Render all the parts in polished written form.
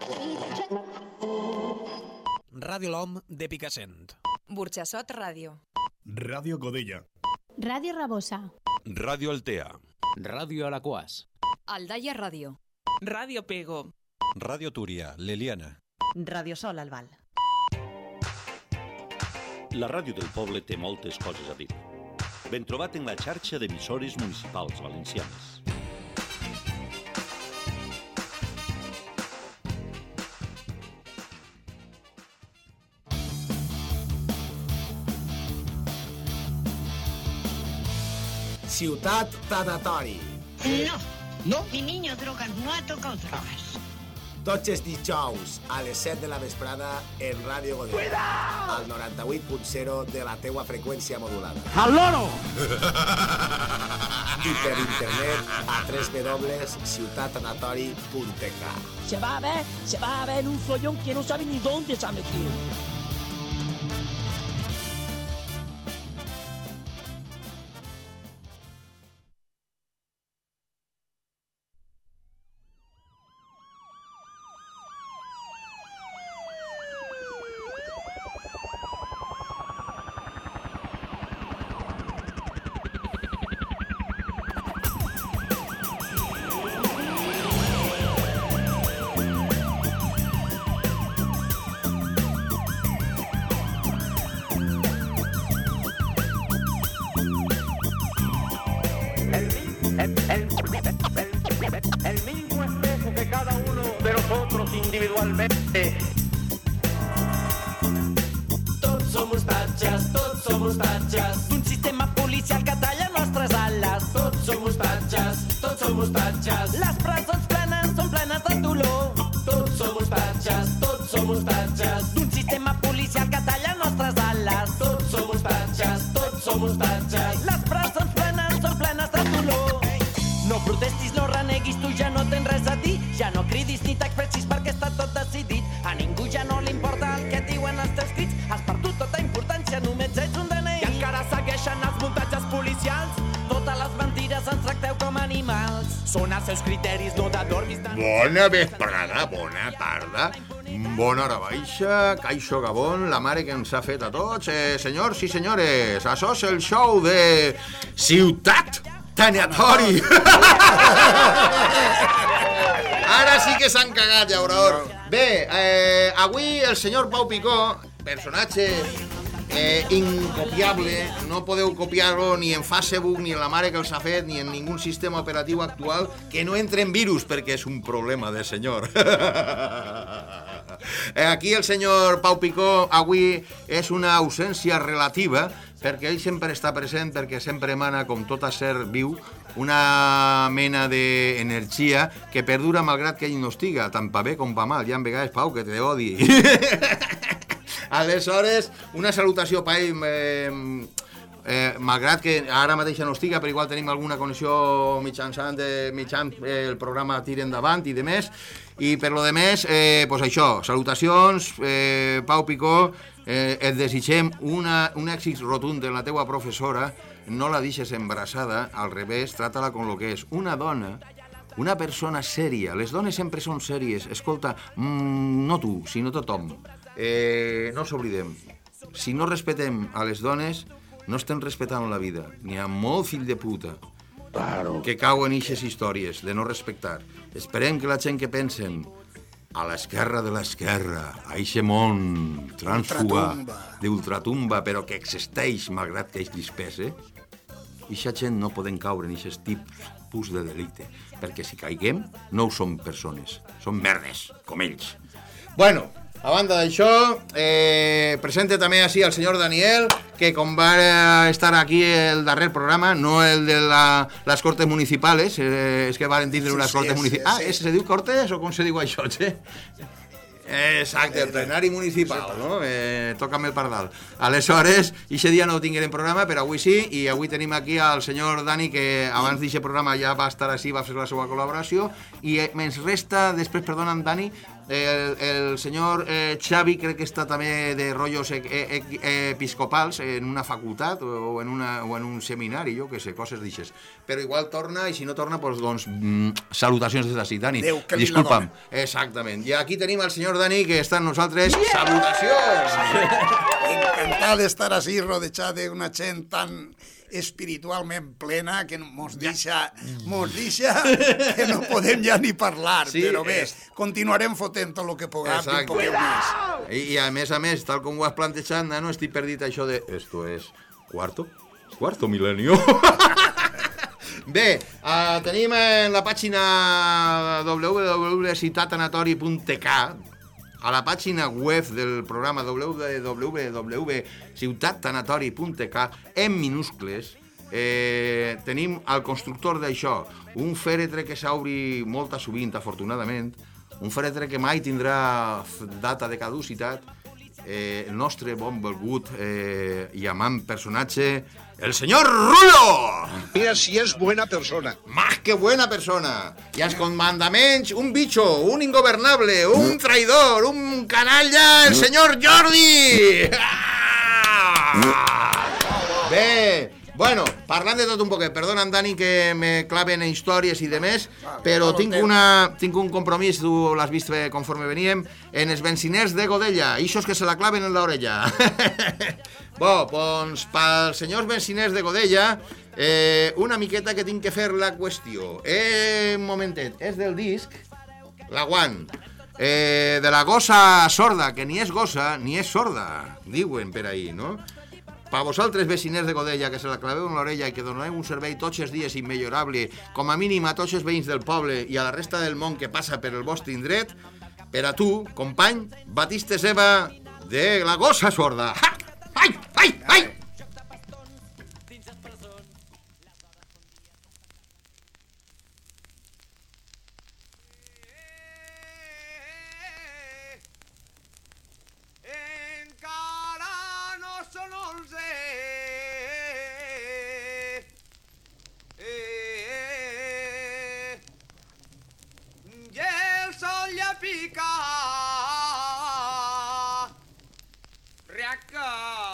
Ràdio L'Om de Picassent. Burxassot Ràdio. Ràdio Godella. Ràdio Rabosa. Ràdio Altea. Ràdio Alaquàs. Aldaia Ràdio. Ràdio Pego. Ràdio Túria, l'Eliana. Ràdio Sol Albal. La ràdio del poble té moltes coses a dir. Ben trobat en la xarxa d'emissores municipals valencianes. Ciutat Tanatori. No. Mi niño drogas no ha tocado drogas. Tots els dijous a les 7 de la vesprada en Ràdio Godella. Al 98.0 de la teua freqüència modulada. ¡Al loro! I per internet a www.ciutatanatori.tk. Se va a ver un follón que no sabe ni dónde se ha metido. El mismo espejo que cada uno de nosotros individualmente. Tots som ostatges. Un sistema policial que talla nostres ales. Tots som ostatges. Les presons plenes són plenes de dolor. Tots som ostatges. Un sistema policial que talla nostres ales. Tots som ostatges. Les presons plenes són plenes de dolor. No protestis, no reneguis, tu ja no tens res a dir. Ja no cridis ni t'expressis perquè està tot decidit. A ningú ja no li importa el que et diuen els teus crits. Has perdut tota importància, només ets un DNI. I encara segueixen els muntatges policials. Totes les mentires ens tracteu com animals. Són els seus criteris, no t'adormis tant. Bona vesprada, bona tarda, bona hora baixa, Caixo Gabón, la mare que ens ha fet a tots. Senyors i senyores, això és el show de Ciutat Tanatori. Ara sí que s'han cagat, llaurador. Bé, avui el senyor Pau Picó, personatge incopiable, no podeu copiar-lo ni en Facebook, ni en la mare que els ha fet, ni en ningú sistema operatiu actual, que no entre en virus, perquè és un problema de senyor. Aquí el senyor Pau Picó avui és una ausència relativa, perquè ell sempre està present, perquè sempre emana, com tot a ser viu, una mena d'energia que perdura malgrat que ell no estiga, tant pa bé com pa mal. Ja en vegades, Pau, que te odi. Aleshores, una salutació per ell, malgrat que ara mateix no estiga, però igual tenim alguna connexió mitjançant el programa Tira Endavant i de més. I per lo de més, pues això, salutacions, Pau Picó, et desitgem un èxit rotund de la teua professora. No la deixes embarassada, al revés, trata-la com lo que és. Una dona, una persona sèria. Les dones sempre són sèries. Escolta, no tu, sinó tothom. No s'oblidem. Si no respetem a les dones, no estem respectant la vida. N'hi ha molt fill de puta que cauen ixes històries de no respectar. Esperem que la gent que pensen a l'esquerra de l'esquerra, a ixe món trànsfuga d'ultratumba, però que existeix malgrat que ells dispese, ixa gent no poden caure en ixes tipus de delicte, perquè si caiguem no ho som persones, som merdes, com ells. Bueno, a banda d'això, presente també així el senyor Daniel, que com va estar aquí el darrer programa, no el de les Cortes Municipals, és que van tindre unes Cortes Municipals. Ah, se diu Cortes o com se diu això, che? Exacte, el plenari municipal, no? Toca'm el pardal. Aleshores, aquest dia no tinguem programa, però avui sí, i avui tenim aquí al senyor Dani, que abans d'aquest programa ja va estar així, va fer la seva col·laboració, i ens resta, després, perdona'm, Dani, el senyor Xavi, crec que està també de rotllos episcopals en una facultat o en un seminari, jo que sé, coses d'aixes. Però igual torna, i si no torna, doncs salutacions des d'ací, Dani. Déu, que disculpa'm. Exactament. I aquí tenim el senyor Dani, que està amb nosaltres. Salutacions! Encantat d'estar així, rodejat d'una gent tan espiritualment plena que mos deixa que no podem ja ni parlar, sí, però bé, continuarem fotent tot el que puguem i un poquet més. I a més, tal com ho has plantejat, no estic perdit això de... Esto es cuarto milenio. Bé, tenim en la pàgina www.ciutatanatori.tk, a la pàgina web del programa www.ciutatanatori.tk, en minúscules, tenim el constructor d'això, un fèretre que s'obri molt sovint, afortunadament, un fèretre que mai tindrà data de caducitat, el nostre bon volgut i amant personatge, el señor Rulo. Mira si es buena persona. Más que buena persona. Y els comandaments, un bicho, un ingobernable, un traidor, un canalla, el señor Jordi. Bé, bueno, parlant de tot un poquet, perdona'm, Dani, que me claven en històries i demés, però tinc un compromís, tu l'has vist conforme veníem, en els benciners de Godella, ixos que se la claven en l'orella. Bo, doncs, pels senyors benciners de Godella, una miqueta que tinc que fer la qüestió. Un momentet, és del disc La Guant, de la gossa sorda, que ni és gossa ni és sorda, diuen per ahí, no? Per vosaltres, veciners de Godella, que se la claveu en l'orella i que doneu un servei tots els dies immillorable, com a mínim a tots els veïns del poble i a la resta del món que passa per el vostre indret, per a tu, company, Batiste Seba, de la gossa sorda. Ai, ai, ai! Encara no són 11 i el sol ja pica. Riaca!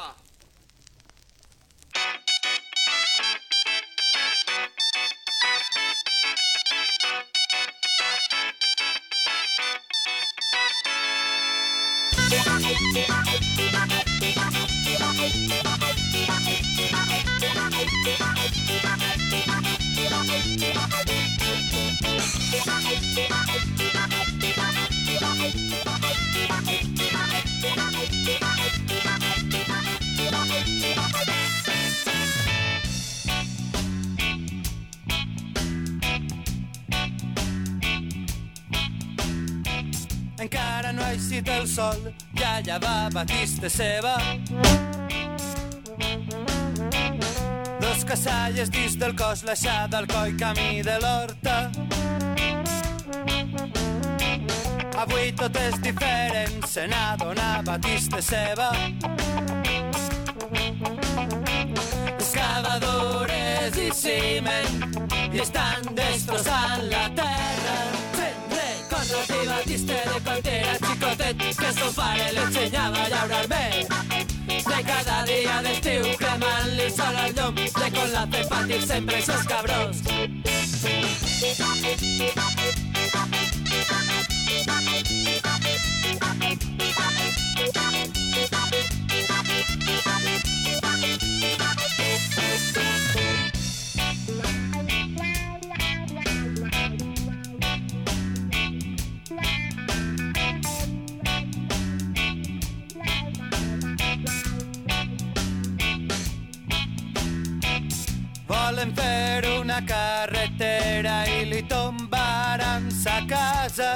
Encara no ha eixit el sol, ja va Batiste Seba. Dos cassalles dins del cos, l'aixada al coll, camí de l'horta. Avui tot és diferent, se n'adona Batiste Seba. Excavadores i ciment i estan destrossant la terra. Contra ti Batiste de coltera, xicotet, que su pare le ensenyava a llaurar bé. De cada dia d'estiu cremant-li sol al llum, de con la fe patir sempre esos cabrons. Volen fer una carretera i li tombaran sa casa,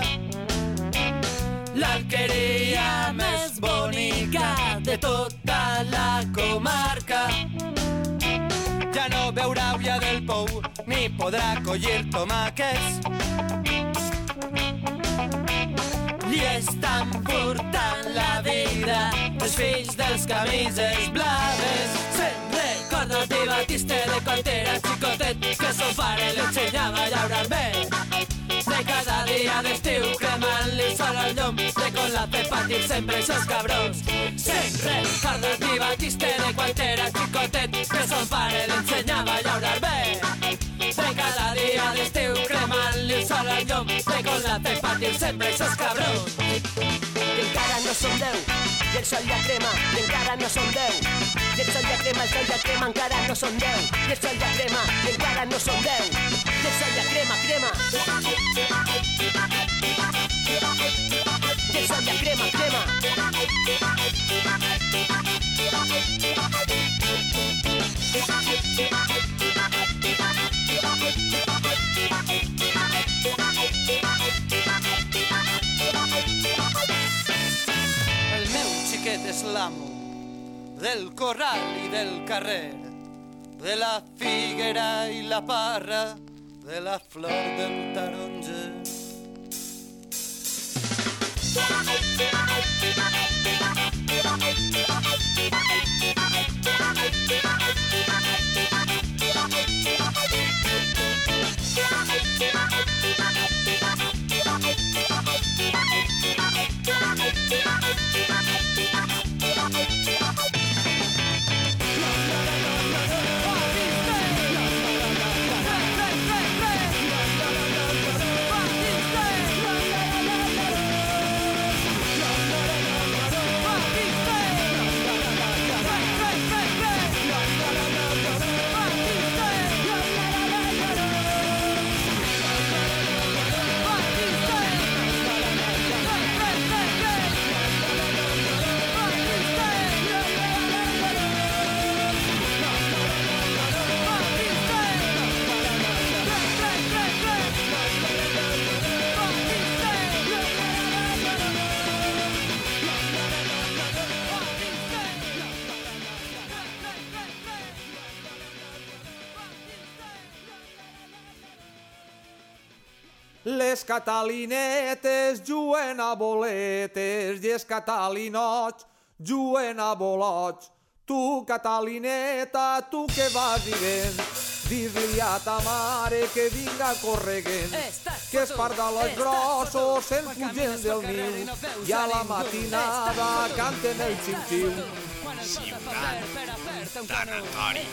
l'alqueria més bonica de tota la comarca. Ja no veurà ulla del pou ni podrà collir tomàquets. Li he estan portant la vida els fills dels camises blaves. Se'n recorda de Batiste de quan era xicotet, que son pare le ensenyava a llaurar bé. De cada dia d'estiu cremant-li el sol al llum, de con la fe patir sempre esos cabrons. Se'n recorda de Batiste de quan era xicotet, que son pare le ensenyava a llaurar bé. De cada dia d'estiu cremant-li el sol al llum, de con la fe patir sempre esos cabrons. I encara no som 10, i el sol ja crema, i encara no som 10. I el sol ja crema, el sol ja crema, encara no som 10. I el sol ja crema, i encara no som 10. I el sol ja crema, crema. I el sol ja crema, crema. El meu xiquet és l'amo del corral i del carrer, de la figuera i la parra, de la flor del taronja. Les catalinetes juguen a boletes i els catalinots juguen a bolots. Tu, catalineta, tu que vas dient, dis-li a ta mare que vinga corregent, que els pardalots grossos se'n fugen del niu i a la matinada canten el xiu-xiu. Ciutat tanatori.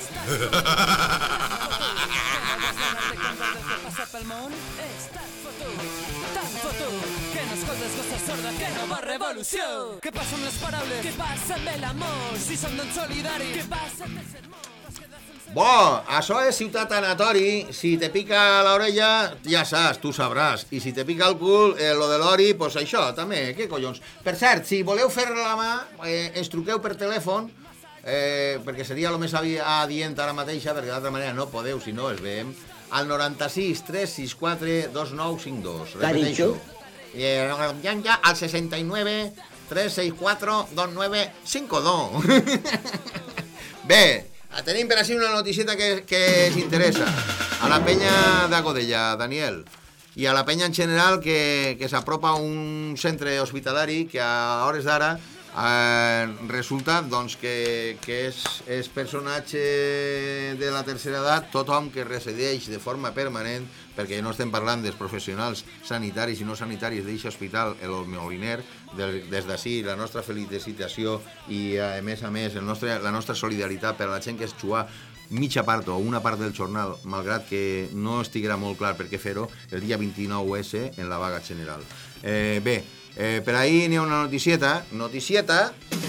Tan fotut, que no escoltes cosa sorda, que no va revolució. Què passa amb les paraules? Què passa amb l'amor? Si som tan solidaris, què passa amb el sermó? Bo, això és Ciutat Tanatori. Si te pica l'orella, ja saps, tu sabràs. I si te pica el cul, lo de l'ori, pues això, també, què collons. Per cert, si voleu fer la mà, ens truqueu per telèfon, perquè seria el més adient ara mateixa, perquè d'altra manera no podeu, si no, es veiem, al 96 364 2952. Repeteixo. Al 69 364 2952. Bé, tenim per així una noticieta que ens interessa. A la penya de Godella, Daniel, i a la penya en general que s'apropa a un centre hospitalari que a hores d'ara resulta doncs, que és personatge de la tercera edat, tothom que resideix de forma permanent, perquè no estem parlant dels professionals sanitaris i no sanitaris d'aquest hospital, el Moliner. Des d'ací la nostra felicitació i a més la nostra solidaritat per a la gent que es juga mitja part o una part del jornal, malgrat que no estiguera molt clar per què fer-ho, el dia 29S en la vaga general. Bé, per ahir n'hi ha una noticieta.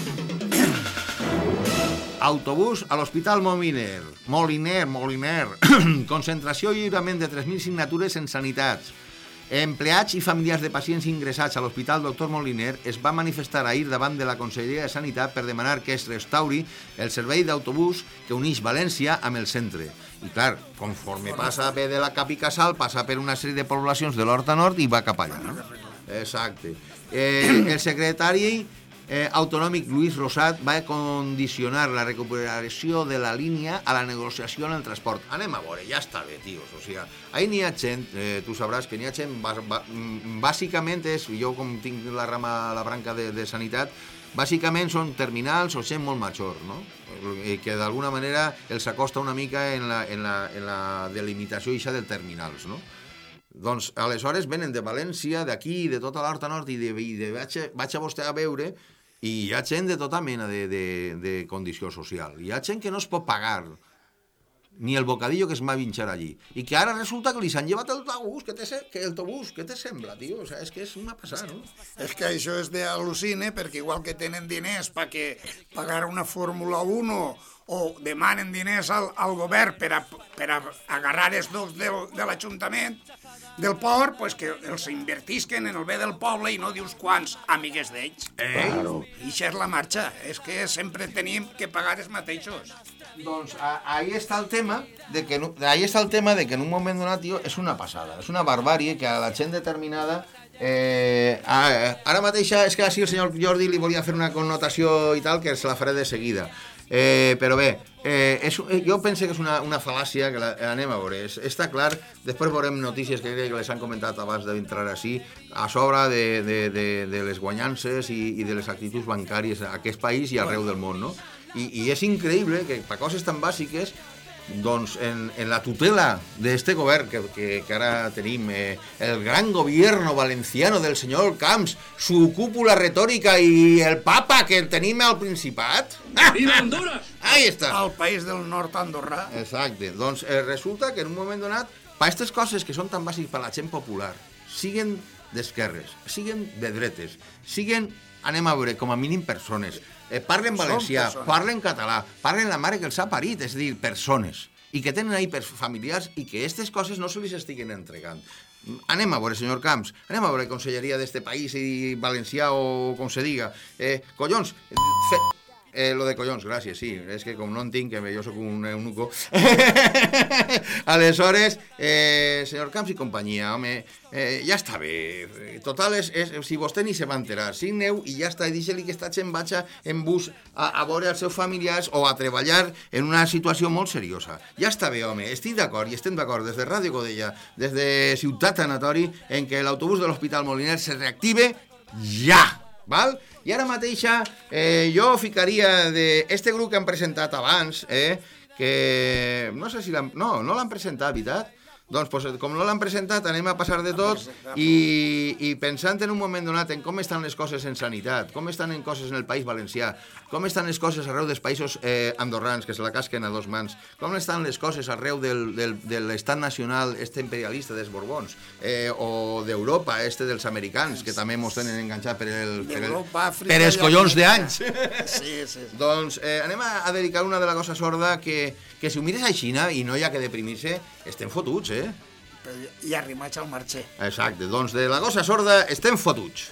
Autobús a l'Hospital Moliner. Concentració i lliurament de 3.000 signatures en sanitats. Empleats i familiars de pacients ingressats a l'Hospital Dr. Moliner es va manifestar ahir davant de la Conselleria de Sanitat per demanar que es restauri el servei d'autobús que uneix València amb el centre. I clar, conforme passa bé de la Cap i Casal, passa per una sèrie de poblacions de l'Horta Nord i va cap allà, no? Exacte. El secretari autonòmic Lluís Rosat va condicionar la recuperació de la línia a la negociació en el transport. Anem a veure, ja està bé, tios. O sigui, ahí n'hi ha gent, tu sabràs que n'hi ha gent, bàsicament és, jo com tinc la branca de sanitat, bàsicament són terminals o gent molt major, no? Que d'alguna manera els acosta una mica en la delimitació ixa de terminals, no? Doncs aleshores venen de València, d'aquí, de tota l'Horta Nord, i vaig a vostè a veure, i hi ha gent de tota mena de condició social. Hi ha gent que no es pot pagar ni el bocadillo que es va vinxar allí. I que ara resulta que li s'han llevat el autobús. Què te sembla, tio? O sigui, és que és una passada, no? És que això és d'al·lucine, perquè igual que tenen diners per pagar una Fórmula 1 o demanen diners al govern per a agarrar els dos de l'Ajuntament del port, pues que els invertisquen en el bé del poble i no dius quants amigues d'ells. Claro. I això és la marxa. És que sempre tenim que pagar els mateixos. Doncs ahí està el tema de que en un moment donat, tio, és una passada, és una barbàrie que a la gent determinada ara mateix és que així el senyor Jordi li volia fer una connotació i tal, que se la faré de seguida, però bé, jo penso que és una fal·làcia que anem a veure, està clar. Després veurem notícies que crec que les han comentat abans d'entrar així, a sobre de les guanyances i de les actituds bancàries a aquest país i arreu del món, no? I és increïble que per coses tan bàsiques, doncs en la tutela d'este govern que ara tenim, el gran gobierno valenciano del senyor Camps, su cúpula retòrica i el papa que tenim al Principat. ¡Viva Honduras! Ahí està. Al país del nord Andorra. Exacte. Doncs resulta que en un moment donat, per aquestes coses que són tan bàsiques per la gent popular, siguen d'esquerres, siguen de dretes, siguen, anem a veure, com a mínim persones, parlen valencià, parlen català, parlen la mare que els ha parit, és a dir, persones, i que tenen ahí familiars i que aquestes coses no se les estiguen entregant. Anem a veure, senyor Camps, anem a veure conselleria d'este país i valencià o com se diga. Collons, lo de collons, gràcies, sí, és que com no en tinc, que jo soc un eunuco. Aleshores, senyor Camps i companyia, home, ja està bé. Total, si vostè ni se va enterar, signeu i ja està, i deixa-li que esta gent vagi en bus a veure els seus familiars o a treballar en una situació molt seriosa. Ja està bé, home, estic d'acord i estem d'acord des de Ràdio Godella, des de Ciutat Tanatori, en que l'autobús de l'Hospital Moliner se reactive ja. Val? I ara mateixa jo ficaria d'este grup que han presentat abans, que no sé si no l'han presentat, veritat? Doncs com no l'han presentat anem a passar de tot i pensant en un moment donat en com estan les coses en sanitat, com estan en coses en el País Valencià, com estan les coses arreu dels països andorrans que se la casquen a dos mans, com estan les coses arreu de l'estat nacional imperialista dels Borbons o d'Europa, dels americans que també mos tenen enganxat per els collons d'anys. Doncs anem a dedicar una de la cosa sorda que si ho mires a Xina i no hi ha que deprimir-se, estem fotuts, I arrimats al marxer. Exacte, doncs de la cosa sorda estem fotuts.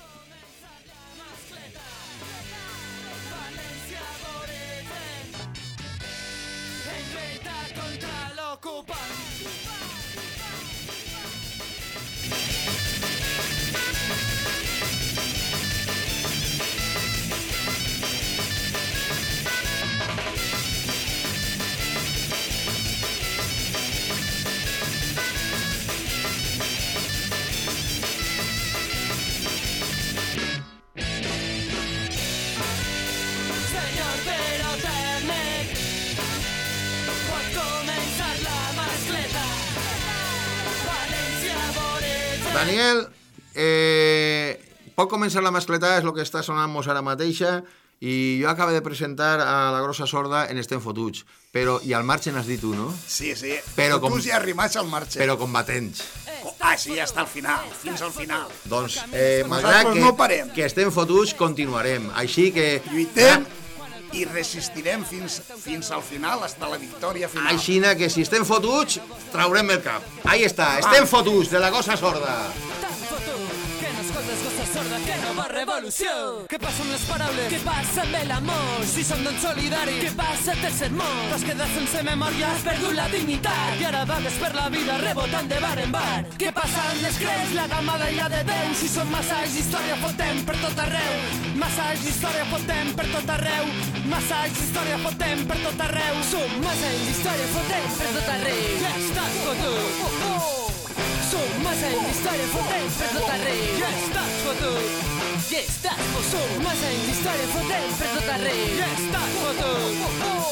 Daniel, pot començar la mascletà, és el que està sonant-nos ara mateixa, i jo acabo de presentar a la grossa sorda en Estem Fotuts, però, i al marge n'has dit tu, no? Sí, fotuts i arrimats al marge. Però combatents. Sí, hasta el final, fins al final. Doncs, malgrat que estem fotuts, continuarem, així que... Lluitem i resistirem fins al final, hasta la victòria final. Així que si estem fotuts, traurem el cap. Ahí està, estem fotuts, de la cosa sorda. Tan fotut que no escoltes gossa sorda que nova revolució. Què passa amb les paraules? Què passa amb l'amor? Si som doncs solidaris, què passa al tercer món? T'has quedat sense memòria, has perdut la dignitat i ara vagues per la vida rebotant de bar en bar. Què passa amb les creus, la gamada i la de Déu? Si som massa anys d'història fotem per tot arreu. Massa anys d'història fotem per tot arreu. Massa anys d'història fotem per tot arreu. Som massa anys d'història fotem per tot arreu. Ja estàs fotut. Som massa anys d'història fotem per tot arreu. Ja estàs fotut. Ja estàs fotut. Som massa anys d'història fotem per tot arreu. Ja estàs fotut.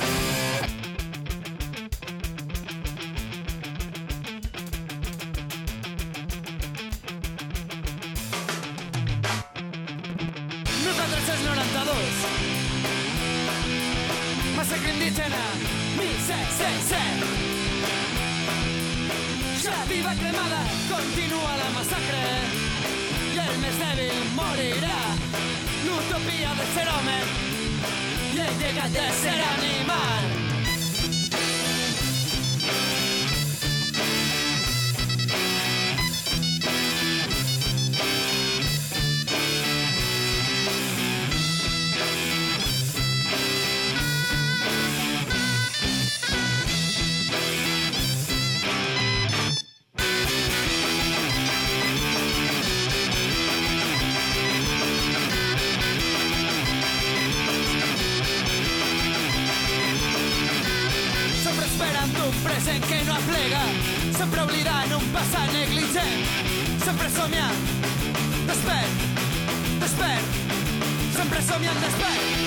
Nosaltres és 92. Massacre indígena 1777. Ja viva cremada, continua la massacre i el més dèbil morirà. L'utopia de ser home i el llegat de ser animal. Present que no aplega, sempre oblidant un passat negligent, sempre somiant, despert, despert, sempre somiant despert.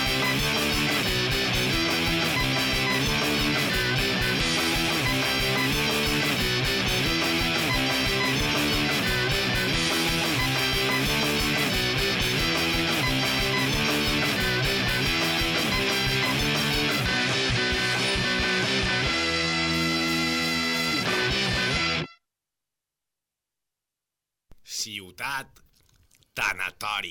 Ciutat tanatori.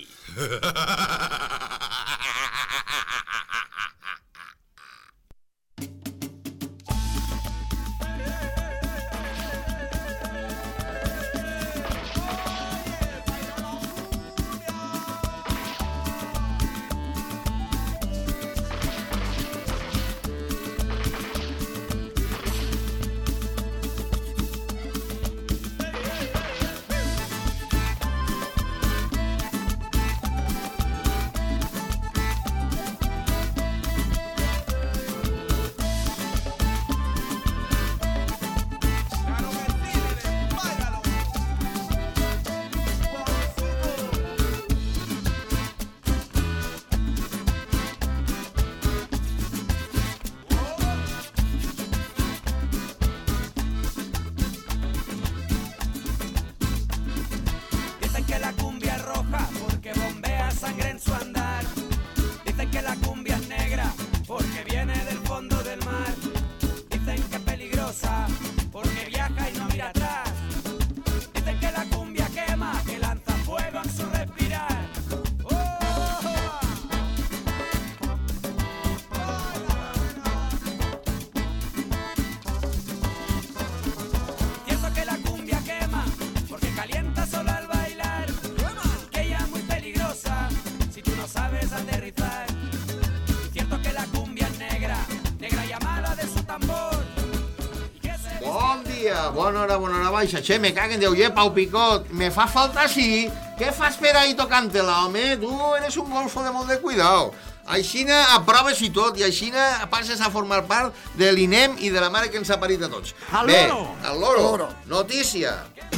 Bona hora baixa. Che, me caguen de oye, Pau Picot. Me fa falta sí. Què fas per ahí tocant-te-la, home? Tu eres un golfo de molt de cuidao. Aixina aproves i tot, i aixina passes a formar part de l'INEM i de la mare que ens ha parit a tots. Al loro! Bé, al loro. Notícia.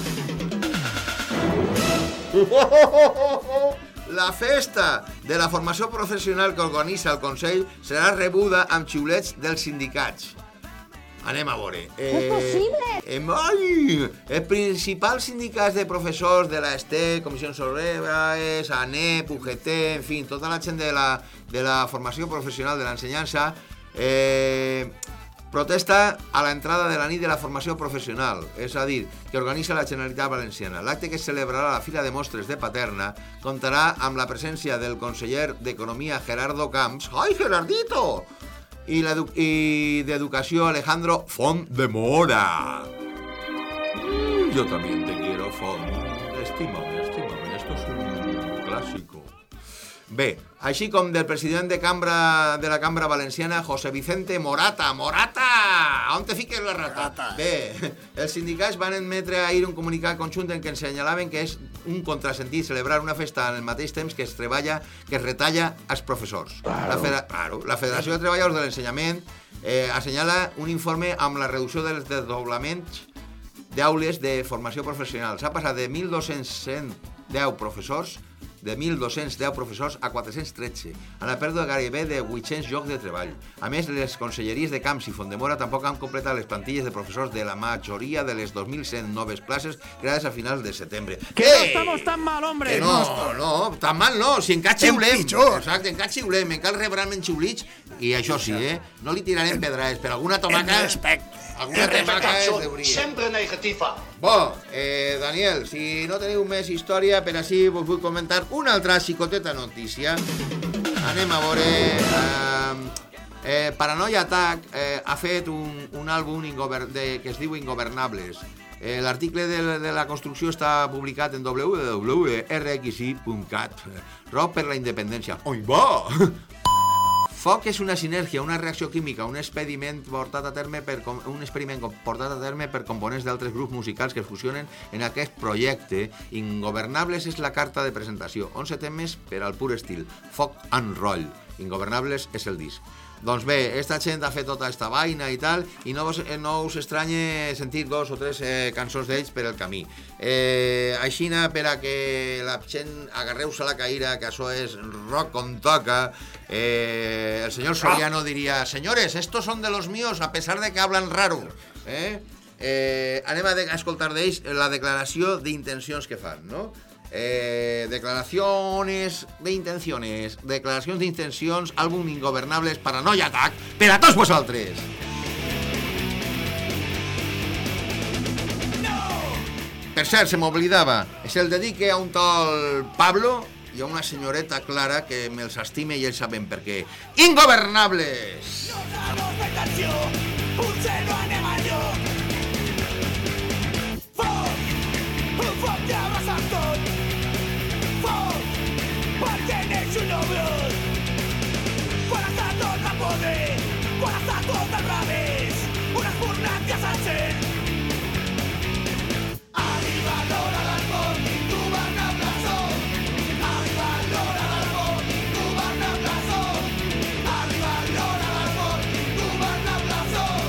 La festa de la formació professional que organitza el Consell serà rebuda amb xiulets dels sindicats. Anem a veure. És possible? Els principals sindicats de professors de la ESTE, Comissions Obreres, ANEP, UGT, en fi, tota la gent de la formació professional de l'ensenyança protesta a l'entrada de la nit de la formació professional, és a dir, que organitza la Generalitat Valenciana. L'acte que es celebrarà a la Fira de Mostres de Paterna comptarà amb la presència del conseller d'Economia Gerardo Camps, ¡ay, Gerardito!, y de Educación Alejandro Font de Mora. Yo también te quiero, Font. Estímame. Esto es un clásico. Bé, així com del president de la Cambra Valenciana, José Vicente Morata. Morata! On te fiques la rata? Bé, els sindicats van admetre ahir un comunicat conjunt en què ens assenyalaven que és un contrasentit celebrar una festa al mateix temps que es retalla als professors. La Federació de Treballadors de l'Ensenyament assenyala un informe amb la reducció dels desdoblaments d'aules de formació professional. S'ha passat de 1.210 professors a 413, a la pèrdua gairebé de 800 llocs de treball. A més, les conselleries de Camps i Fontdemora tampoc han completat les plantilles de professors de la majoria de les 2.100 noves places creades a finals de setembre. ¡Que no estamos tan mal, hombre! Que no, tan mal no, si encara xiulem. Exacte, encara xiulem, encara rebran en xiulits, i això sí, no li tirarem pedrades, per alguna tomaca... Alguna tomaca es deuria. Sempre negativa. Bo, Daniel, si no teniu més història, per així vos vull comentar una altra xicoteta notícia. Anem a veure... Paranoia Attack ha fet un àlbum que es diu Ingovernables. L'article de la construcció està publicat en www.rxi.cat. Rock per la independència. Oi, va! Foc és una sinergia, una reacció química, un experiment portat a terme per components d'altres grups musicals que fusionen en aquest projecte. Ingovernables és la carta de presentació. 11 temes per al pur estil. Foc and roll. Ingovernables és el disc. Doncs bé, esta gent ha fet tota esta vaina i tal, i no us estranye sentir 2 o 3 cançons d'ells per el camí. Aixina, per a que la gent agarreu-se la caïra, que això és rock con toca, el senyor Soriano diria: señores, estos son de los míos a pesar de que hablan raro. Anem a escoltar d'ells la declaració d'intencions que fan, no? Declaraciones de intencions, àlbum Ingovernables, Paranoia Attack, per a tots vosaltres. Per cert, se m'oblidava, se'l dedique a un tal Pablo i a una senyoreta Clara que me'ls estime i ells saben per què. Ingovernables! Potser no anem enlloc. Un foc que abraça tot. Foc, perquè neix un nou brot. Quan està tot a poder, quan està tot al revés, un esbornat que s'encén. Arriba l'hora del món, ingovernable som. Arriba l'hora del món, ingovernable som. Arriba l'hora del món, ingovernable som.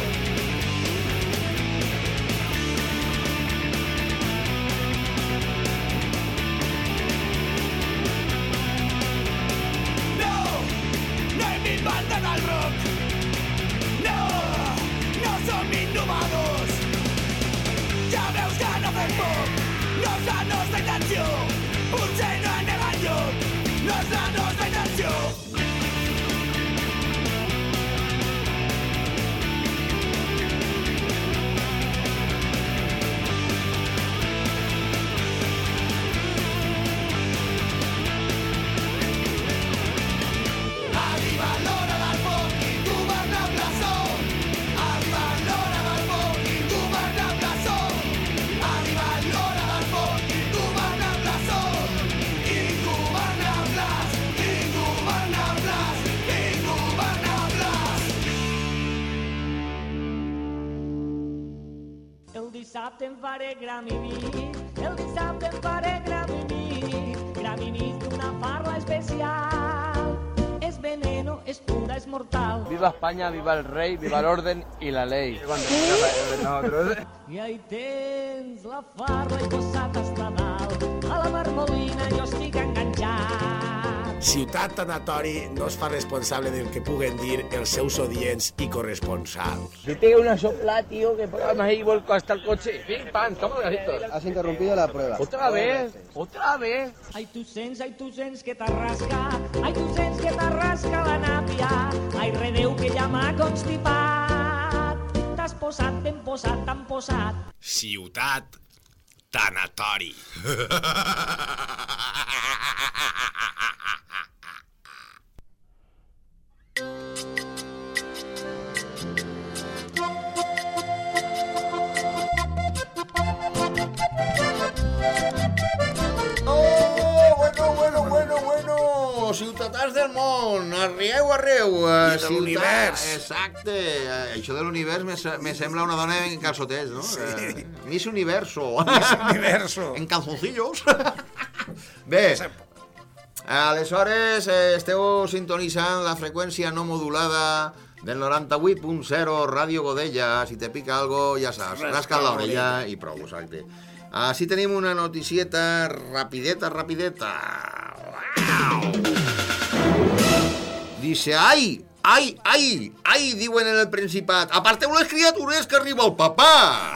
Inventant el rock. No som innovadors. Ja veus que no fem poc. No és la nostra intenció. Potser no anem enlloc. No és la nostra intenció. dissabte em faré Gramini, el dissabte em faré Gramini, Gramini d'una farla especial. Es veneno, es pura, es mortal. Viva España, viva el rey, viva el orden y la ley. I ahí tens la farla i posat hasta dalt, a la marmolina jo estic enganxat. Ciutat Tanatori no es fa responsable del que puguen dir els seus odients i corresponsals. Si tengo una sopla, tío, que programa ahí vuelco hasta el coche. Pim, pam, toma gasitos. Has interrumpido la prueba. ¿Otra vez? ¿Otra vez? Ai, tu sents que t'arrasca, ai, tu sents que t'arrasca la nàpia, ai, redeu que ja m'ha constipat. T'has posat, t'hem posat, t'han posat. Ciutat Tanatori. ciutadans del món, arreu. I de l'univers. Exacte. Això de l'univers me sembla una dona en calçotets, no? Sí. Miss Universo. Miss Universo. En calzoncillos. Bé, aleshores esteu sintonitzant la freqüència no modulada del 98.0 Ràdio Godella. Si te pica algo, ja saps, rasca't l'orella i prou, exacte. Així tenim una noticieta rapideta. Dice, ai, diuen en el Principat, aparteu les criatures que arriba el papà.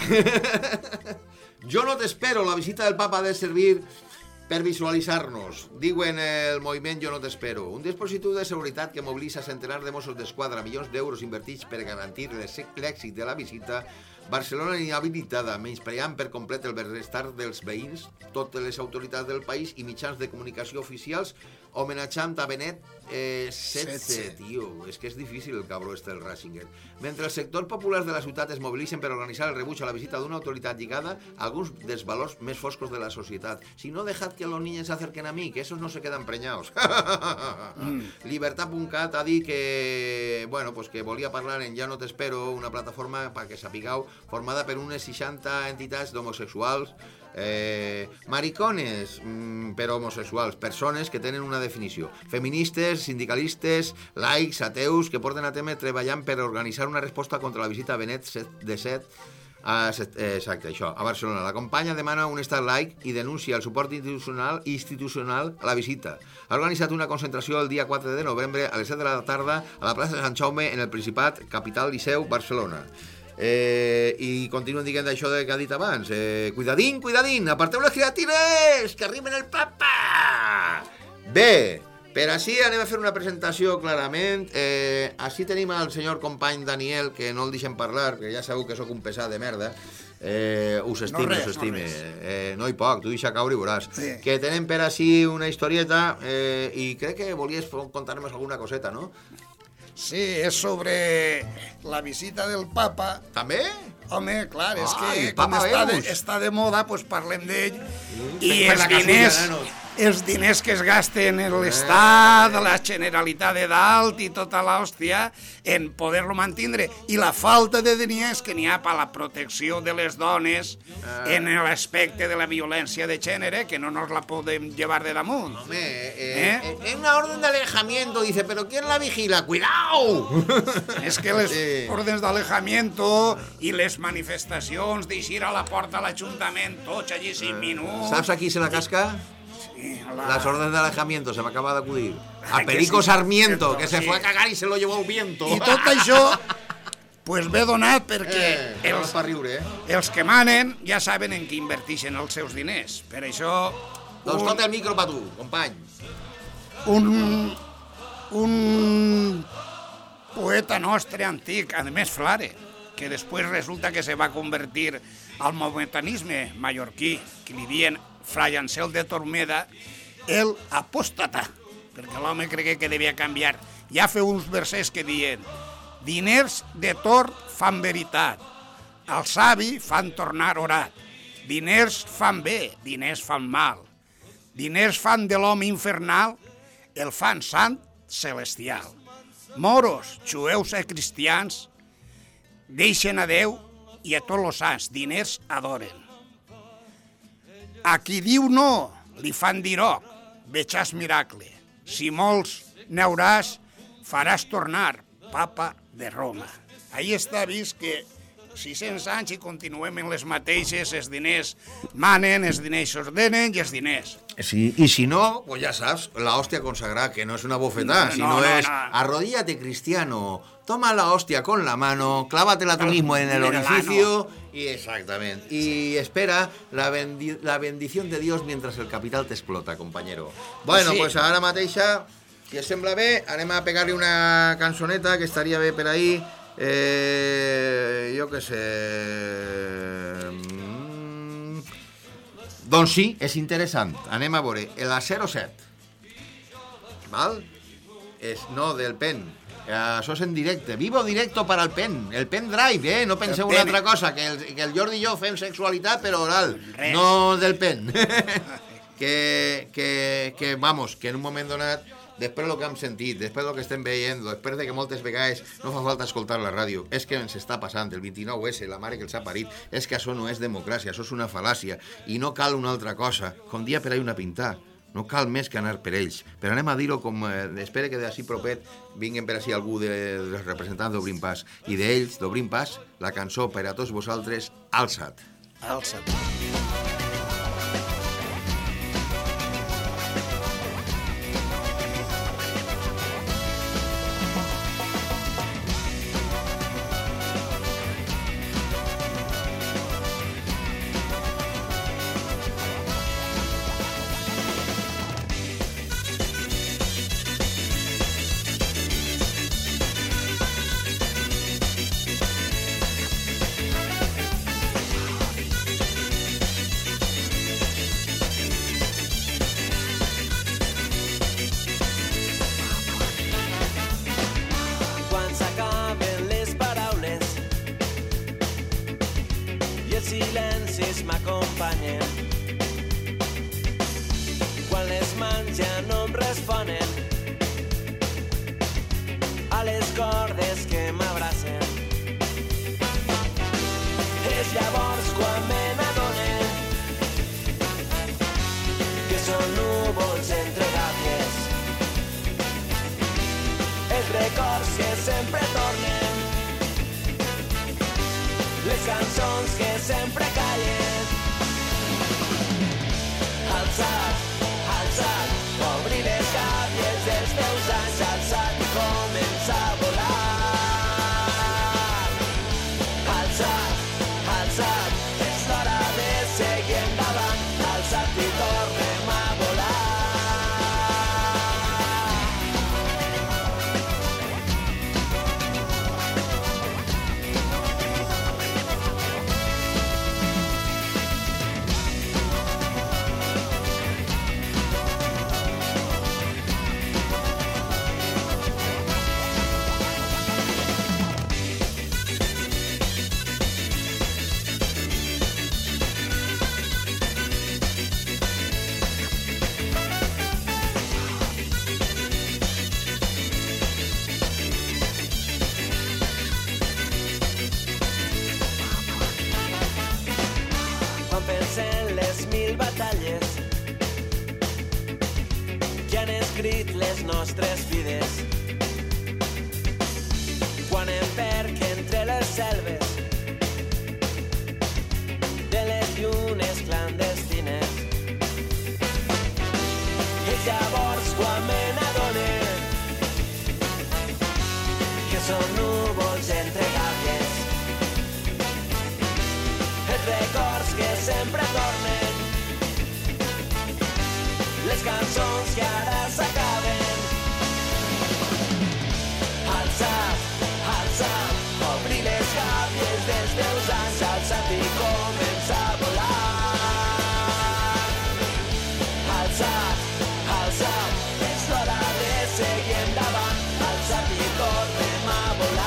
Jo no t'espero, la visita del papa ha de servir per visualitzar-nos. Diuen el moviment Jo no t'espero. Un dispositiu de seguretat que mobilitza centenars de Mossos d'Esquadra, milions d'euros invertits per garantir l'èxit de la visita. Barcelona inhabilitada, menyspreant per complet el benestar dels veïns, totes les autoritats del país i mitjans de comunicació oficials homenatjant a Benet XVI, tio. És que és difícil el cabró este del Ratzinger. Mentre els sectors populars de la ciutat es mobilitzen per organitzar el rebuig a la visita d'una autoritat lligada a alguns dels valors més foscos de la societat. Si no, dejad que los niños se acerquen a mí, que esos no se quedan preñados. Libertad.cat ha dit que, bueno, pues que volia parlar en Ja no t'espero, una plataforma, perquè sapigueu, formada per unes 60 entitats d'homosexuals, maricones, però homosexuals, persones que tenen una definició, feministes, sindicalistes, laics, ateus, que porten a terme treballant per organitzar una resposta contra la visita a Benet XVI, exacte, això, a Barcelona. La companya demana un estat laic i denuncia el suport institucional a la visita. Ha organitzat una concentració el dia 4 de novembre a les 7 de la tarda a la plaça de Sant Jaume en el Principat, capital Liceu, Barcelona. I continuen dient això que ha dit abans. Cuidadín, aparteu les criatures, que arriben el papa. Bé, per així anem a fer una presentació clarament. Així tenim al senyor company Daniel, que no el deixem parlar, que ja sabeu que sóc un pesat de merda. Us estime. No hi poc, tu deixa caure i veuràs. Sí. Que tenen per així una historieta i crec que volies contar-nos alguna coseta, no? Sí, és sobre la visita del papa. També? Home, clar, és que com està de moda, doncs parlem d'ell. I els diners que es gasten en l'Estat, la Generalitat de dalt i tota l'hòstia, en poder-lo mantindre. I la falta de diners que n'hi ha per la protecció de les dones en l'aspecte de la violència de gènere, que no nos la podem llevar de damunt. Home, en una orden de alejamiento, dice, pero ¿quién la vigila? ¡Cuidao! És que les ordres d'alejamiento i les manifestacions d'eixir a la porta a l'Ajuntament, tots allí 5 minuts... Saps a qui se la casca? Las órdenes de alejamiento, se me acaba de acudir. A Perico Sarmiento, que se fue a cagar y se lo llevó el viento. I tot això pues ve donat perquè els que manen ja saben en què inverteixen els seus diners. Per això... Doncs tot el micro per tu, company. Un poeta nostre antic, a més Flare, que després resulta que se va convertir al momentanisme mallorquí, que li dien Fray Ansel de Tormeda, el apòstata, perquè l'home cregué que devia canviar. Ja feu uns versets que diuen: diners de tort fan veritat, al savi fan tornar orat, diners fan bé, diners fan mal, diners fan de l'home infernal, el fan sant celestial. Moros, jueus i cristians deixen a Déu i a tots els sants, diners adoren. A qui diu no, li fan diroc, veig miracle. Si molts n'hauràs, faràs tornar papa de Roma. Ahí està vist que 600 anys i continuem en les mateixes, els diners manen, els diners s'ordenen i els diners. Sí, i si no, pues ja saps, la hòstia consagrada, que no és una bofetada, sino es arrodíllate cristiano, toma la hostia con la mano, clávatela tú mismo en el orificio y exactamente. Y espera la bendición de Dios mientras el capital te explota, compañero. Bueno, sí. Pues ara mateixa, si es sembla bé, anem a pegar-li una cançoneta que estaria bé per ahí. Jo què sé... Doncs sí, és interessant. Anem a veure. La 07. Val? No, del pen. Això és en directe. Vivo directo para el pen. El pen drive, No penseu una altra cosa. Que el Jordi i jo fem sexualitat, però oral. No del pen. Que, vamos, que en un moment donat després del que hem sentit, després del que estem veient, després de que moltes vegades no fa falta escoltar la ràdio, és que ens està passant, el 29S, la mare que els ha parit, és que això no és democràcia, això és una fal·làcia, i no cal una altra cosa, com dia per ahir una pintar. No cal més que anar per ells. Però anem a dir-ho com... espero que d'ací propet vinguin per així algú dels representants d'Obrim Pas. I d'ells, d'Obrim Pas, la cançó per a tots vosaltres, Alça't. Alça't. silencis m'acompanyen. Quan les mans ja no em responen a les cordes que m'abracen, és llavors quan me n'adonen que són núvols entre gàbies, els records que sempre tornen, les cançons que sempre callen. Alçat, alçat, obri les gàbies dels teus anys, alçat i comença a volar. Alçat, alçat, és l'hora de seguir endavant, alçat i tornem a volar. Batalles que han escrit les nostres vides, quan em perc entre les selves de les llunes clandestines, és llavors quan me n'adone que són núvols entre gàbies, els records que sempre tornen, les cançons que ara s'acaben. Alçat, alçat, obri les gàbies dels teus anys, alçat i comença a volar. Alçat, alçat, és l'hora de seguir endavant, alçat i tornem a volar.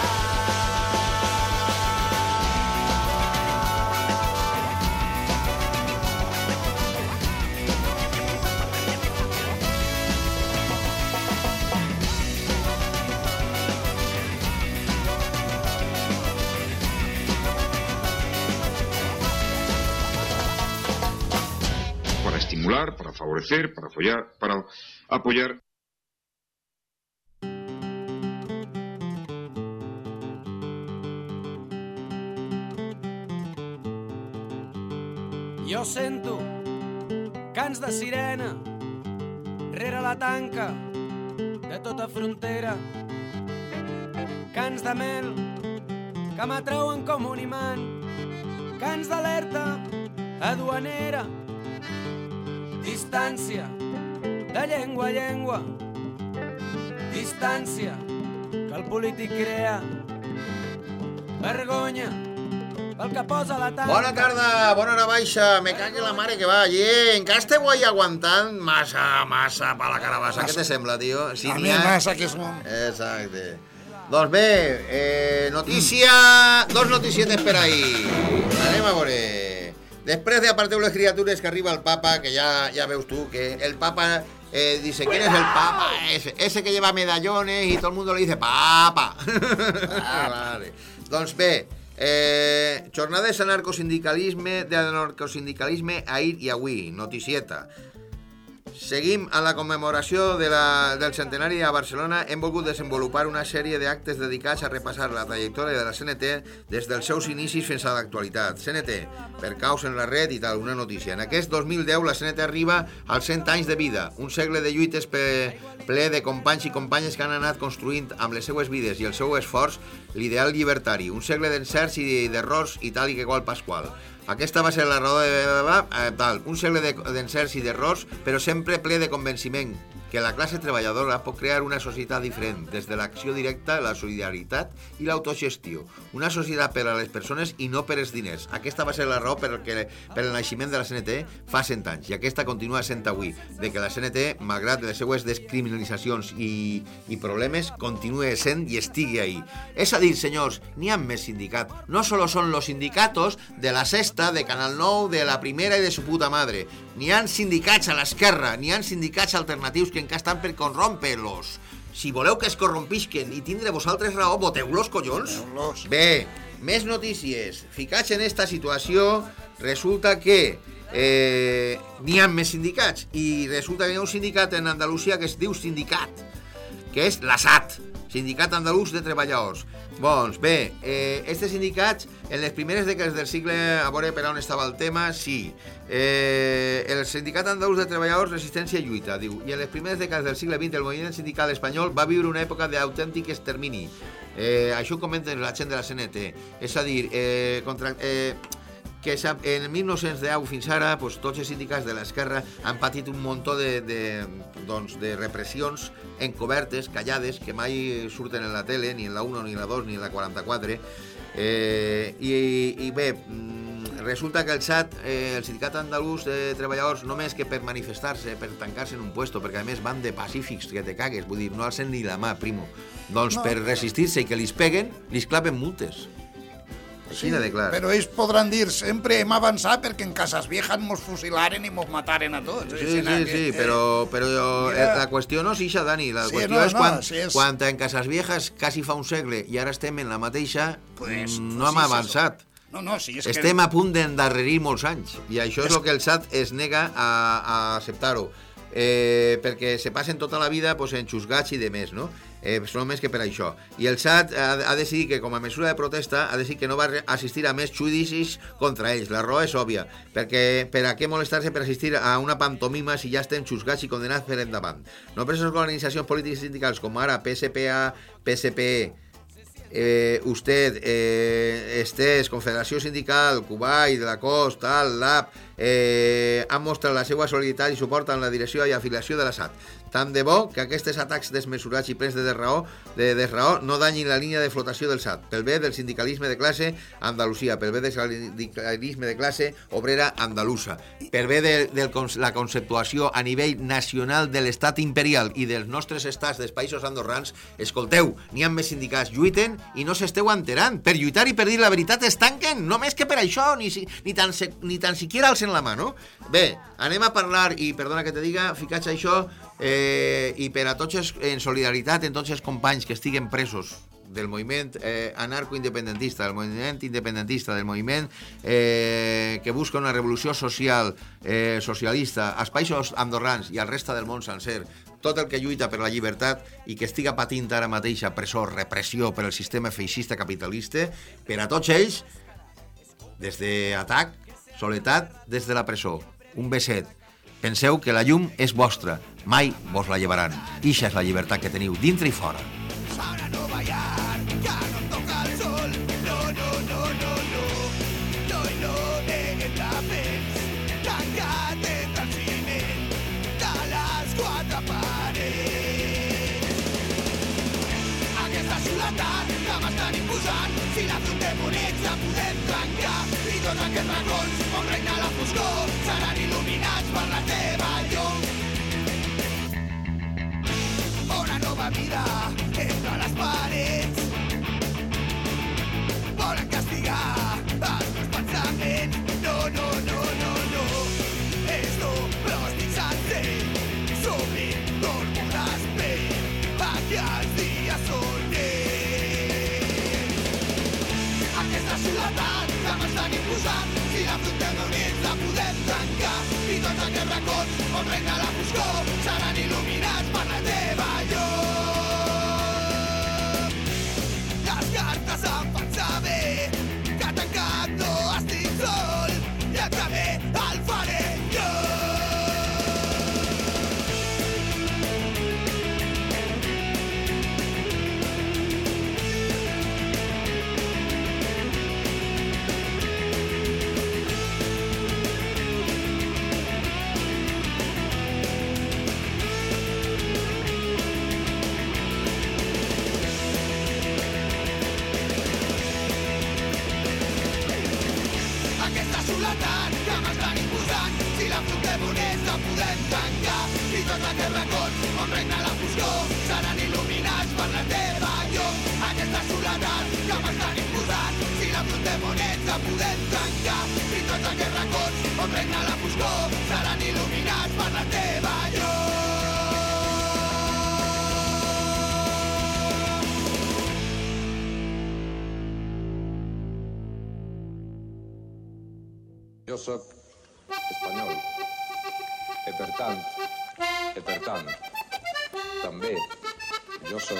Para favorecer, para apoyar. Jo sento cants de sirena rere la tanca de tota frontera, cants de mel que m'atrauen com un imant, cants d'alerta aduanera, distància de llengua a llengua, distància que el polític crea, vergonya pel que posa la tanca. Bona tarda, bona hora baixa, me cague la mare que va, encara esteu ahí aguantant massa pa la carabassa, què te sembla, tio? Si a mi massa que és bon. Exacte. Doncs bé, dos noticietes per ahí. Anem a veure. Després de aparteu les criatures que arriba el papa, que ja veus tu, que el papa dice, ¿quién es el papa? Ese que lleva medallones y todo el mundo le dice papa. Vale. Doncs bé, jornades d'anarcosindicalisme ahir i avui, noticieta. Seguim a la commemoració del centenari a Barcelona. Hem volgut desenvolupar una sèrie d'actes dedicats a repassar la trajectòria de la CNT des dels seus inicis fins a l'actualitat. CNT, per caus en la red i tal, una notícia. En aquest 2010 la CNT arriba als 100 anys de vida, un segle de lluites ple de companys i companyes que han anat construint amb les seues vides i el seu esforç l'ideal llibertari, un segle d'encerts i d'errors i tal i que qual pasqual. Aquesta va ser la raó un segle d'encerts i d'errors, però sempre ple de convenciment que la classe treballadora pot crear una societat diferent, des de l'acció directa, la solidaritat i l'autogestió. Una societat per a les persones i no per als diners. Aquesta va ser la raó per el naixement de la CNT fa 100 anys, i aquesta continua sent avui, de que la CNT, malgrat les seues descriminalitzacions i problemes, continua sent i estigui ahí. És a dir, senyors, n'hi ha més sindicat. No solo són los sindicatos de la Sexta, de Canal 9, de la Primera i de su puta madre. N'hi ha sindicats a l'esquerra, n'hi ha sindicats alternatius que encara estan per corromper-los. Si voleu que es corrompisquen i tindre vosaltres raó, voteu-los, collons. Bé, més notícies. Ficats en esta situació, resulta que n'hi ha més sindicats, i resulta que hi ha un sindicat en Andalusia que es diu Sindicat, que és la SAT, Sindicat Andalús de Treballadors. Doncs bé, este sindicat, en les primeres dècades del segle, a veure per on estava el tema, sí. El Sindicat Andalús de Treballadors, Resistència i Lluita, diu, i en les primeres dècades del segle XX el moviment sindical espanyol va viure una època d'autèntic extermini. Això ho comenten la gent de la CNT. És a dir, que en 1910 fins ara tots els sindicats de l'esquerra han patit un muntó de repressions encobertes, callades, que mai surten en la tele, ni en la 1, ni en la 2, ni en la 44. I bé, resulta que el SAT, el Sindicat Andalús de Treballadors, només que per manifestar-se, per tancar-se en un puesto, perquè a més van de pacífics que te cagues, vull dir, no alcen ni la mà, primo. Doncs per resistir-se i que li peguen, li claven multes. Sí, però ells podran dir sempre hem avançat perquè en Casas Viejas mos fusilaren i mos mataren a tots. Sí, però la qüestió no és això, Dani. La qüestió és quan en Casas Viejas quasi fa un segle i ara estem en la mateixa, no hem avançat. Estem a punt d'endarrerir molts anys i això és el que el SAT es nega a acceptar-ho, perquè se passen tota la vida en xusgats i demés, no? Només que per això. I el SAT ha decidit que, com a mesura de protesta, ha decidit que no va assistir a més judicis contra ells. La raó és òbvia, perquè per a què molestar-se per assistir a una pantomima si ja estem xusgats i condenats per endavant? Nombroses organitzacions polítiques i sindicals com ara PSPA, PSPE, USTED, ESTES, Confederació Sindical, Kuwait, la COS, l'AP, han mostrat la seva solidaritat i suport en la direcció i afiliació de la SAT. Tant de bo que aquests atacs desmesurats i plens de desraó no danyin la línia de flotació del SAT, pel bé del sindicalisme de classe a Andalusia, pel bé del sindicalisme de classe obrera andalusa, per bé de la conceptuació a nivell nacional de l'estat imperial i dels nostres estats dels països andorrans. Escolteu, n'hi ha més sindicats, lluiten i no s'esteu enterant. Per lluitar i per dir la veritat es tanquen, només que per això, ni tan siquiera alcen la mà, no? Bé, anem a parlar, i perdona que te diga, ficats això, i per a tots, en solidaritat en tots els companys que estiguen presos del moviment anarcoindependentista, del moviment independentista, del moviment que busca una revolució social, socialista, als països andorrans i al resta del món sencer, tot el que lluita per la llibertat i que estiga patint ara mateix a presó, repressió per el sistema feixista capitalista, per a tots ells, des d'atac, soledat, des de la presó. Un beset. Penseu que la llum és vostra, mai vos la llevaran. Ixa és la llibertat que teniu dintre i fora. Para no ballar, ja no em toca el sol. No, no, no, no, no. No, no, neguem la pens. Tancat entre el ciment de les quatre parets. Aquesta soledat que m'estan imposant, si la frontem units la podem trencar. I tots aquests racons on regna la foscor seran il·luminats per la teva llum. Una nova vida entre les parets. Volen castigar els meus pensaments. No, no, no, no, no. Esto lo estic sencer. Som on regna la foscor, seran il·luminats per la teva llum. Les cartes em fan saber que tancat no estic sol i el que ve el faré jo. Aquesta soledat que m'estan imposant, si l'afrontem units la podem tancar. I tots aquests racons on regna la foscor seran il·luminats per la teva llum. Aquesta soledat que m'estan imposant, si l'afrontem units la podem tancar. I tots aquests racons on regna la foscor seran il·luminats per la teva llum. Jo soc espanyol, per tant, també jo soc...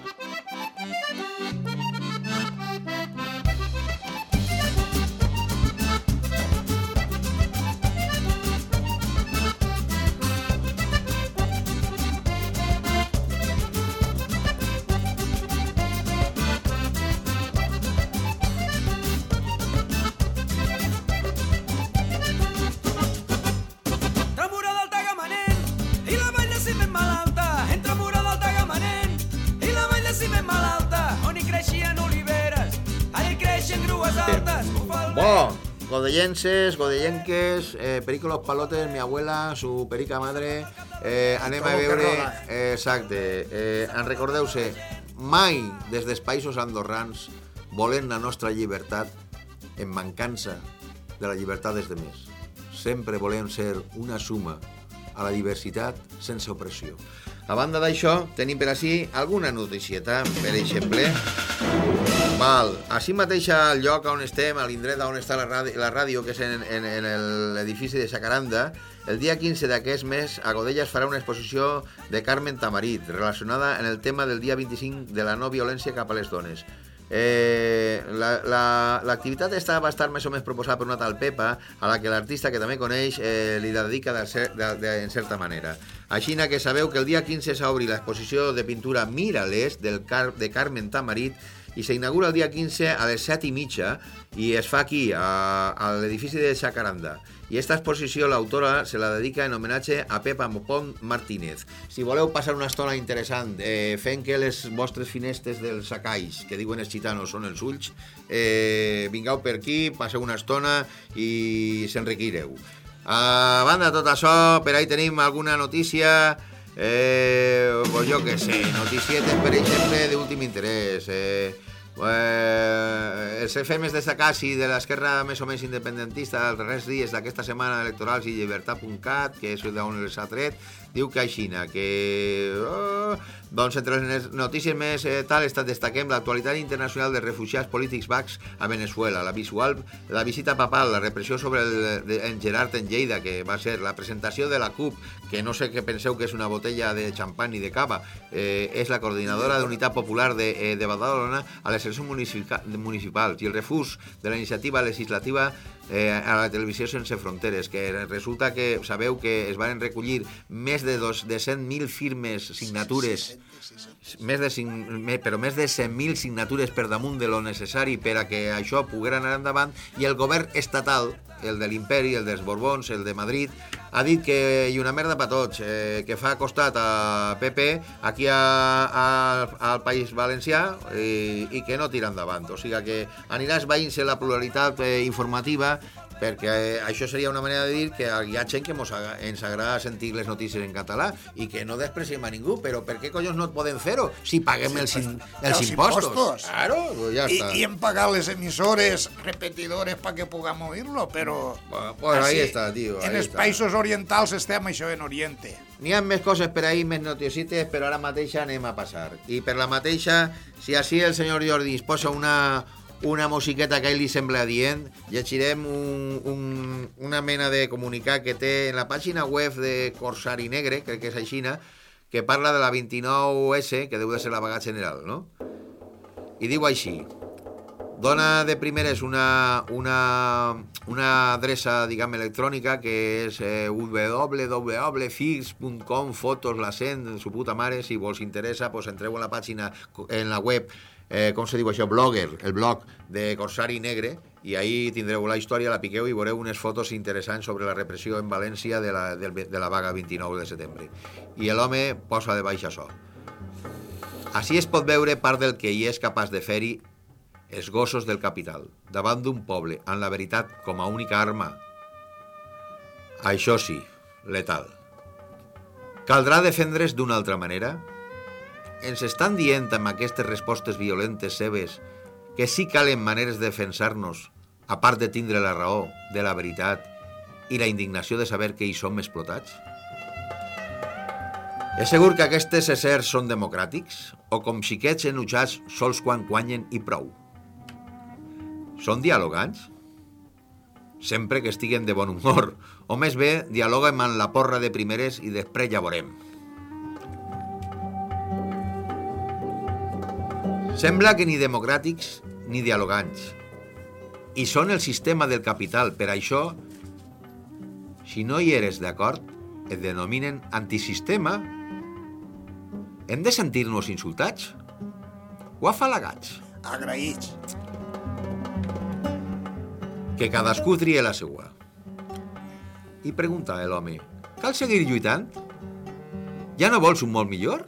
Bo, godellenses, godellenques, perico los palotes, mi abuela, su perica madre, anem a veure... Exacte, en recordeu-se, mai des dels països andorrans volent la nostra llibertat en mancança de la llibertat dels demés. Sempre volem ser una suma a la diversitat sense opressió. A banda d'això, tenim per ací alguna noticieta, per exemple. Així mateix al lloc on estem, a l'indret on està la ràdio, que és en l'edifici de Jacaranda, el dia 15 d'aquest mes a Godella es farà una exposició de Carmen Tamarit, relacionada en el tema del dia 25 de la no violència cap a les dones. L'activitat va estar més o menys proposada per una tal Pepa, a la que l'artista, que també coneix, li dedica en certa manera. Així que sabeu que el dia 15 s'obri l'exposició de pintura Mírales de Carmen Tamarit i s'inaugura el dia 15 a les 7:30 i es fa aquí, a l'edifici de Jacaranda. I esta exposició l'autora se la dedica en homenatge a Pepa Pont Martínez. Si voleu passar una estona interessant fent que les vostres finestres dels sacalls, que diuen els gitanos són els ulls, vingueu per aquí, passeu una estona i s'enriquireu. A banda de tot això, per ahí tenim alguna notícia, pues jo què sé, noticietes, per exemple, d'últim interès. Els FM destacats i de l'esquerra més o menys independentista els darrers dies d'aquesta setmana electorals i llibertat.cat, que és d'on els ha tret, diu que aixina, que... Doncs entre les notícies més destaquem l'actualitat internacional de refugiats polítics bascs a Venezuela, la visita papal, la repressió sobre en Gerard en Lleida, que va ser la presentació de la CUP, que no sé què penseu que és una botella de xampany ni de cava, és la coordinadora d'Unitat Popular de Badalona a les eleccions municipals, i el refús de la iniciativa legislativa a la televisió sense fronteres, que resulta que sabeu que es van recollir més de 100.000 firmes, signatures, més de 100.000 signatures per damunt de lo necessari per a que això poguera anar endavant, i el govern estatal, el de l'imperi, el dels Borbons, el de Madrid, ha dit que hi ha una merda per tots, que fa costat a PP aquí al País Valencià i que no tira endavant. O sigui que anirà esvaint-se la pluralitat informativa, perquè això seria una manera de dir que hi ha gent que ens agrada sentir les notícies en català i que no despreciem a ningú, però per què collons no podem fer-ho si paguem els impostos? Claro, pues ya está. Y en pagar les emissores repetidores para que puguem oírlo, però... Pues ahí está, tío. En els països orientals estem això en Oriente. N'hi ha més coses per ahí, més noticites, però ara mateixa anem a passar. I per la mateixa, si així el senyor Jordi es posa una una musiqueta que a ell li sembla adient, llegirem una mena de comunicat que té en la pàgina web de Corsari Negre, crec que és aixina, que parla de la 29S, que deu de ser la vaga general, no? I diu així: dona de primeres una adreça, diguem, electrònica, que és www.fix.com, fotos, l'accent, su puta mare. Si vos interessa, pues entreu en la pàgina, en la web, com se diu això, Blogger, el blog de Corsari Negre, i ahí tindreu la història, la piqueu i veureu unes fotos interessants sobre la repressió en València de la vaga 29 de setembre. I l'home posa de baix això: així es pot veure part del que hi és capaç de fer-hi els gossos del capital, davant d'un poble amb la veritat com a única arma. Això sí, letal. Caldrà defendre's d'una altra manera? Ens estan dient amb aquestes respostes violentes seves que sí calen maneres de defensar-nos, a part de tindre la raó, de la veritat i la indignació de saber que hi som explotats? És segur que aquestes éssers són democràtics o com xiquets enutjats sols quan guanyen i prou? Són dialogants? Sempre que estiguen de bon humor, o més bé, dialoguen amb la porra de primeres i després ja veurem. Sembla que ni democràtics ni dialogants. I són el sistema del capital. Per això, si no hi eres d'acord, et denominen antisistema. Hem de sentir-nos insultats? O afalagats? Agraïts. Que cadascú trie la seua. I pregunta l'home: cal seguir lluitant? Ja no vols un molt millor?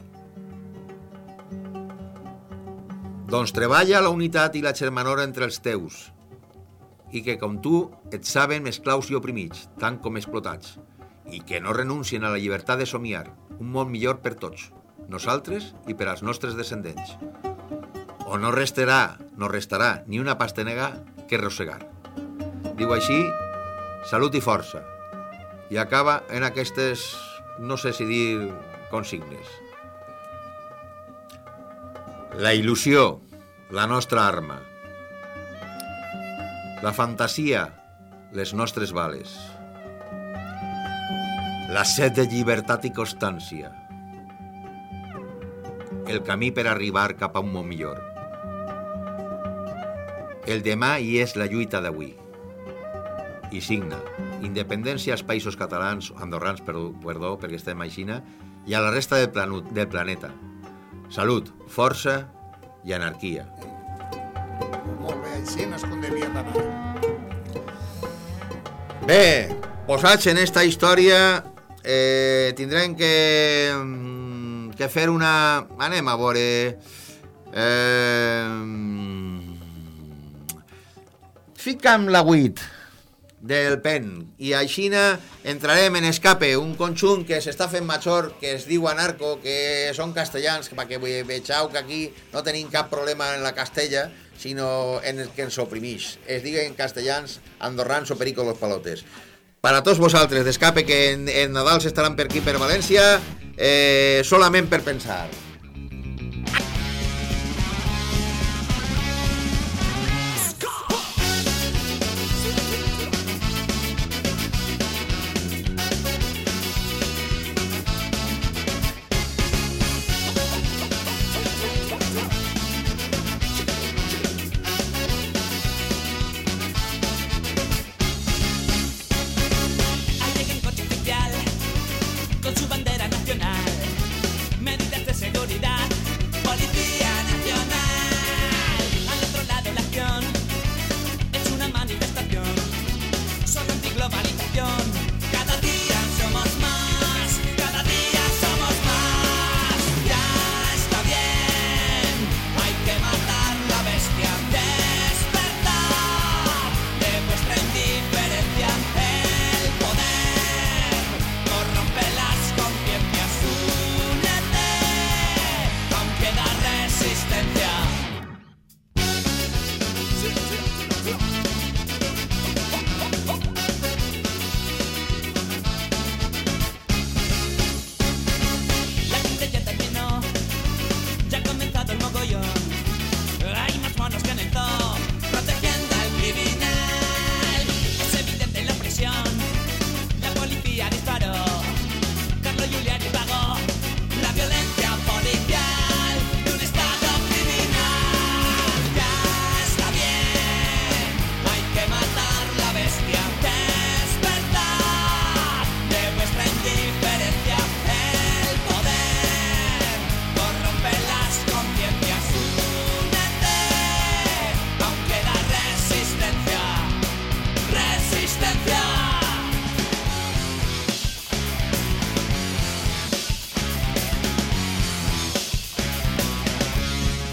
Doncs treballa la unitat i la germanor entre els teus, i que com tu et saben esclaus i oprimits, tant com explotats, i que no renuncien a la llibertat de somiar un món millor per tots, nosaltres i per als nostres descendents. O no restarà ni una pastenega que rosegar. Diu així: salut i força. I acaba en aquestes, no sé si dir, consignes. La il·lusió, la nostra arma. La fantasia, les nostres bales. La set de llibertat i constància. El camí per arribar cap a un món millor. El demà hi és la lluita d'avui. I signa: independència als països catalans, andorrans, perdó, perquè estem a Xina, i a la resta del planeta. Salut, força i anarquia. Molt bé, així no és com devia d'anar. Bé, posats en esta història, tindrem que fer una... Anem a veure... Fica'm la 8 del pen, i així entrarem en Escape, un conjunt que s'està fent major, que es diu Anarco, que són castellans, perquè vegeu que aquí no tenim cap problema en la castella, sinó en el que ens oprimix. Es diguen castellans, andorrans o perico los palotes. Per a tots vosaltres d'Escape, que en Nadal estaran per aquí, per València, solament per pensar. Con su bandera nacional, medidas de seguridad.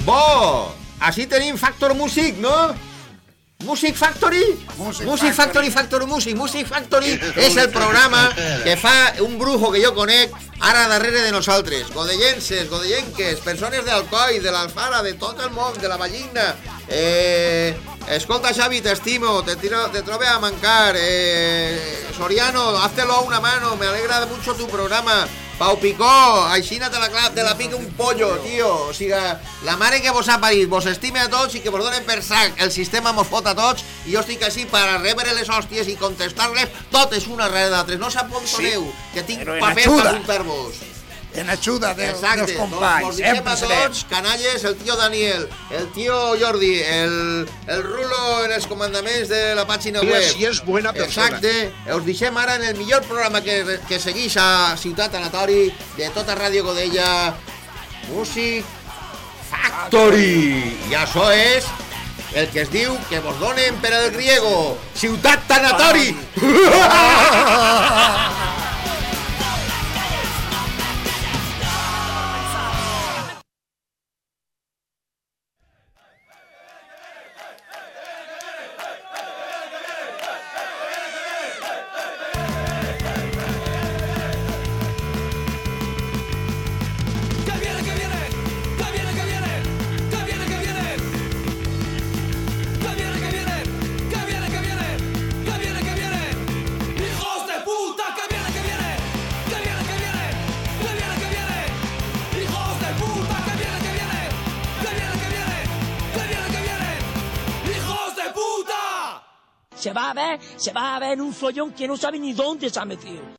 Bo! Així tenim Factor Music, no? Music Factory? Music Factory, Factor Music. Music Factory és el programa que fa un brujo que jo conec ara darrere de nosaltres. Godellenses, godellenques, persones d'Alcoi, de l'Alfara, de tot el món, de la Vallina. Escolta, Xavi, t'estimo, te trobe a mancar. Soriano, háztelo a una mano, me alegra mucho tu programa. Pau Picó, aixina te la pica un pollo, tio. O sigui, la mare que vos ha parit, vos estime a tots i que vos donen per sac. El sistema mos fot a tots i jo estic així per rebre les hòsties i contestar-les totes una darrere d'altres. No s'apuntoneu, que tinc paper per apuntar-vos. En ajuda dels Doncs companys. mos deixem a tots, canalles, el tio Daniel, el tio Jordi, el Rulo en els comandaments de la pàgina web. Si és buena persona. Exacte. Us deixem ara en el millor programa que segueix a Ciutat Anatori de tota Ràdio Godella, Music Factory. I això és el que es diu que vos donen per el griego, Ciutat Anatori. Se va a ver en un follón que no sabe ni dónde se ha metido.